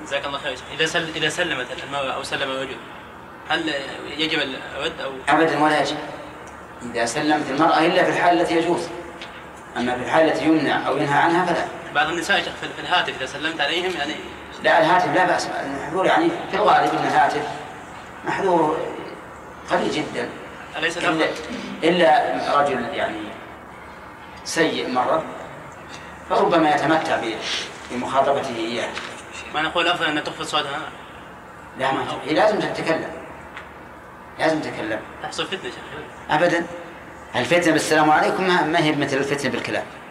جزاك الله خير. إذا سلمت المرأة أو سلم الرجل هل يجب الرد أو أبدا ولا يجب إذا سلمت المرأة إلا في الحالة التي يجوز، أما في الحالة التي يمنع أو ينهى عنها فلا. بعض النساء في الهاتف إذا سلمت عليهم يعني لا الهاتف لا بأس، المحظور يعني في الغالب أن الهاتف محظور قليل جدا، إلا رجل يعني سيء مرة فربما يتمتع بمخاطبته إياه. ما نقول أفضل أن تخفض صوتها؟ لا ما هي لازم تتكلم، لازم تتكلم. تحصل فتنة شيخ. أبدا، الفتنة بالسلام عليكم ما هي مثل الفتنة بالكلام.